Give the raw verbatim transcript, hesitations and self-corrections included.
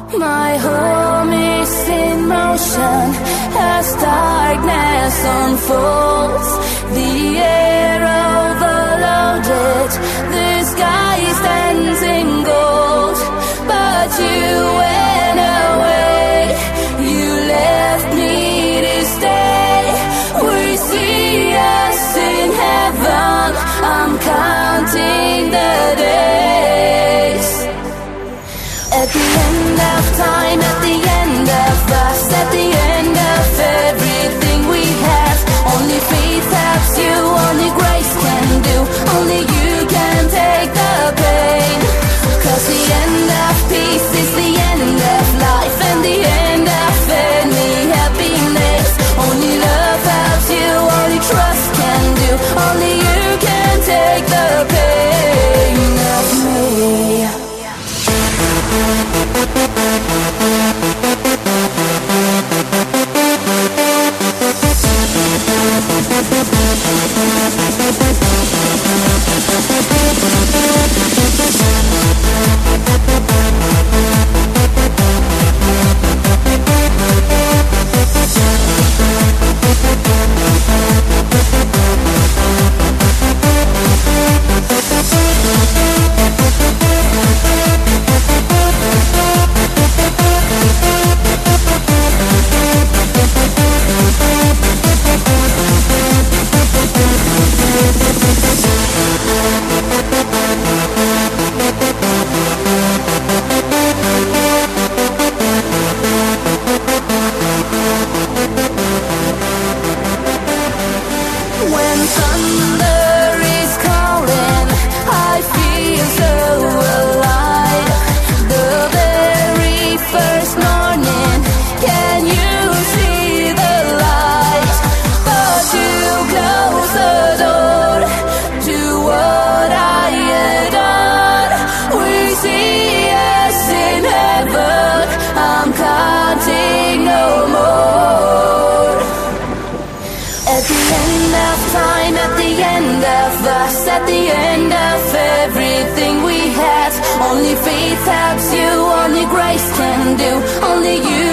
My home is in motion as darkness unfolds. The air overloaded, the sky stands in gold. But you went away, you left me to stay. We see us in heaven, I'm counting the days. At the end of time, at the end of us, at the end of everything we have, only faith helps you, only grace can do, only you can take the pain. Cause the end of peace is the end of life, and the end of any happiness. Only love helps you, only trust can do, only you can take the pain of me. When thunder is calling, I feel so alive. The very first morning, can you see the light? But you close the door to what I adore. We see us in heaven, I'm counting no more. At the end of time, at the end of us, at the end of everything we had, only faith helps you, only grace can do, only you